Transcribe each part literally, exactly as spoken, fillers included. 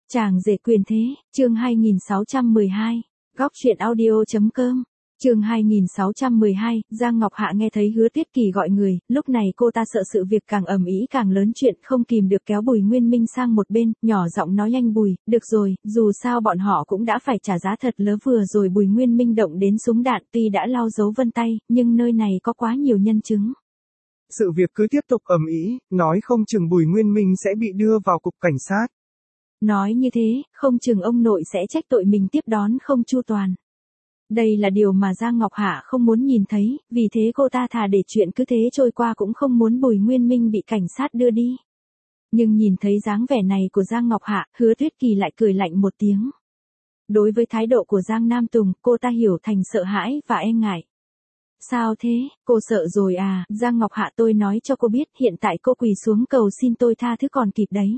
Chàng rể quyền thế, chương hai nghìn sáu trăm mười hai, góc truyện audio.com, chương hai nghìn sáu trăm mười hai, Giang Ngọc Hạ nghe thấy Hứa Tuyết Kỳ gọi người, lúc này cô ta sợ sự việc càng ầm ĩ càng lớn chuyện, không kìm được kéo Bùi Nguyên Minh sang một bên, nhỏ giọng nói nhanh Bùi, được rồi, dù sao bọn họ cũng đã phải trả giá thật lớn. Vừa rồi Bùi Nguyên Minh động đến súng đạn, tuy đã lau dấu vân tay, nhưng nơi này có quá nhiều nhân chứng. Sự việc cứ tiếp tục ầm ĩ, nói không chừng Bùi Nguyên Minh sẽ bị đưa vào cục cảnh sát. Nói như thế, không chừng ông nội sẽ trách tội mình tiếp đón không chu toàn. Đây là điều mà Giang Ngọc Hạ không muốn nhìn thấy, vì thế cô ta thà để chuyện cứ thế trôi qua cũng không muốn Bùi Nguyên Minh bị cảnh sát đưa đi. Nhưng nhìn thấy dáng vẻ này của Giang Ngọc Hạ, Hứa Tuyết Kỳ lại cười lạnh một tiếng. Đối với thái độ của Giang Nam Tùng, cô ta hiểu thành sợ hãi và e ngại. Sao thế, cô sợ rồi à? Giang Ngọc Hạ, tôi nói cho cô biết, hiện tại cô quỳ xuống cầu xin tôi tha thứ còn kịp đấy.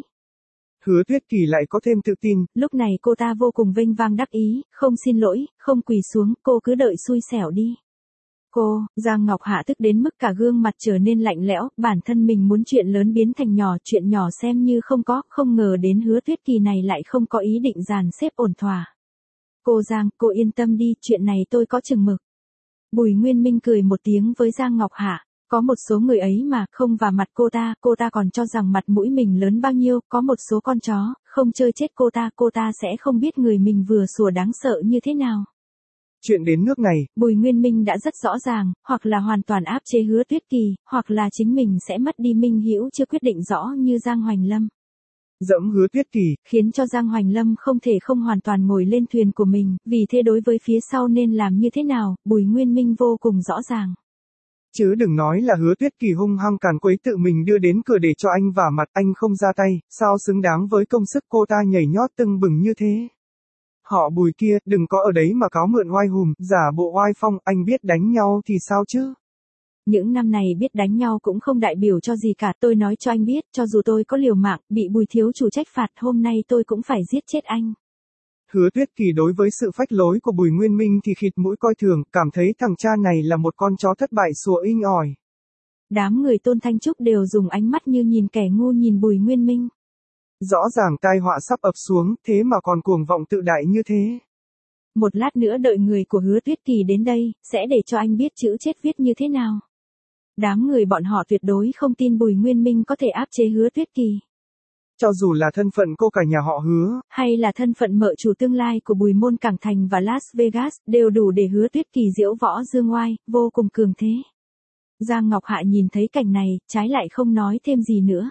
Hứa Tuyết Kỳ lại có thêm tự tin. Lúc này cô ta vô cùng vênh vang đắc ý, không xin lỗi, không quỳ xuống, cô cứ đợi xui xẻo đi. Cô, Giang Ngọc Hạ tức đến mức cả gương mặt trở nên lạnh lẽo, bản thân mình muốn chuyện lớn biến thành nhỏ, chuyện nhỏ xem như không có, không ngờ đến Hứa Tuyết Kỳ này lại không có ý định dàn xếp ổn thỏa. Cô Giang, cô yên tâm đi, chuyện này tôi có chừng mực. Bùi Nguyên Minh cười một tiếng với Giang Ngọc Hạ. Có một số người ấy mà, không vào mặt cô ta, cô ta còn cho rằng mặt mũi mình lớn bao nhiêu, có một số con chó, không chơi chết cô ta, cô ta sẽ không biết người mình vừa sủa đáng sợ như thế nào. Chuyện đến nước này, Bùi Nguyên Minh đã rất rõ ràng, hoặc là hoàn toàn áp chế Hứa Tuyết Kỳ, hoặc là chính mình sẽ mất đi minh hữu chưa quyết định rõ như Giang Hoành Lâm. Dẫm Hứa Tuyết Kỳ, khiến cho Giang Hoành Lâm không thể không hoàn toàn ngồi lên thuyền của mình, vì thế đối với phía sau nên làm như thế nào, Bùi Nguyên Minh vô cùng rõ ràng. Chứ đừng nói là Hứa Tuyết Kỳ hung hăng càn quấy tự mình đưa đến cửa để cho anh vả mặt, anh không ra tay, sao xứng đáng với công sức cô ta nhảy nhót tưng bừng như thế. Họ Bùi kia, đừng có ở đấy mà cáo mượn oai hùm, giả bộ oai phong, anh biết đánh nhau thì sao chứ? Những năm này biết đánh nhau cũng không đại biểu cho gì cả, tôi nói cho anh biết, cho dù tôi có liều mạng, bị Bùi thiếu chủ trách phạt, hôm nay tôi cũng phải giết chết anh. Hứa Tuyết Kỳ đối với sự phách lối của Bùi Nguyên Minh thì khịt mũi coi thường, cảm thấy thằng cha này là một con chó thất bại sủa inh ỏi. Đám người Tôn Thanh Trúc đều dùng ánh mắt như nhìn kẻ ngu nhìn Bùi Nguyên Minh. Rõ ràng tai họa sắp ập xuống, thế mà còn cuồng vọng tự đại như thế. Một lát nữa đợi người của Hứa Tuyết Kỳ đến đây, sẽ để cho anh biết chữ chết viết như thế nào. Đám người bọn họ tuyệt đối không tin Bùi Nguyên Minh có thể áp chế Hứa Tuyết Kỳ. Cho dù là thân phận cô cả nhà họ Hứa, hay là thân phận mợ chủ tương lai của Bùi Môn Cảng Thành và Las Vegas, đều đủ để Hứa Tuyết Kỳ diễu võ dương oai, vô cùng cường thế. Giang Ngọc Hạ nhìn thấy cảnh này, trái lại không nói thêm gì nữa.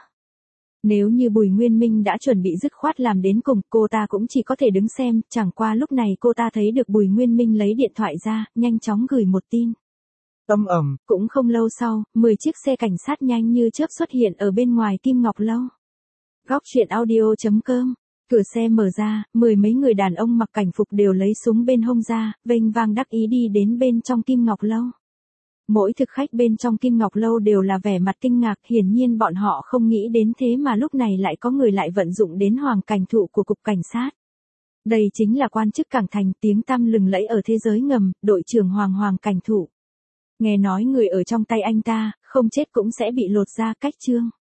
Nếu như Bùi Nguyên Minh đã chuẩn bị dứt khoát làm đến cùng, cô ta cũng chỉ có thể đứng xem, chẳng qua lúc này cô ta thấy được Bùi Nguyên Minh lấy điện thoại ra, nhanh chóng gửi một tin. Tâm ẩm. Cũng không lâu sau, mười chiếc xe cảnh sát nhanh như chớp xuất hiện ở bên ngoài Kim Ngọc Lâu. Góc truyện audio.com, cửa xe mở ra, mười mấy người đàn ông mặc cảnh phục đều lấy súng bên hông ra, vênh vang đắc ý đi đến bên trong Kim Ngọc Lâu. Mỗi thực khách bên trong Kim Ngọc Lâu đều là vẻ mặt kinh ngạc, hiển nhiên bọn họ không nghĩ đến thế mà lúc này lại có người lại vận dụng đến hoàng cảnh thụ của cục cảnh sát. Đây chính là quan chức Cảng Thành, tiếng tăm lừng lẫy ở thế giới ngầm, đội trưởng Hoàng Hoàng Cảnh Thụ. Nghe nói người ở trong tay anh ta, không chết cũng sẽ bị lột da cách chương.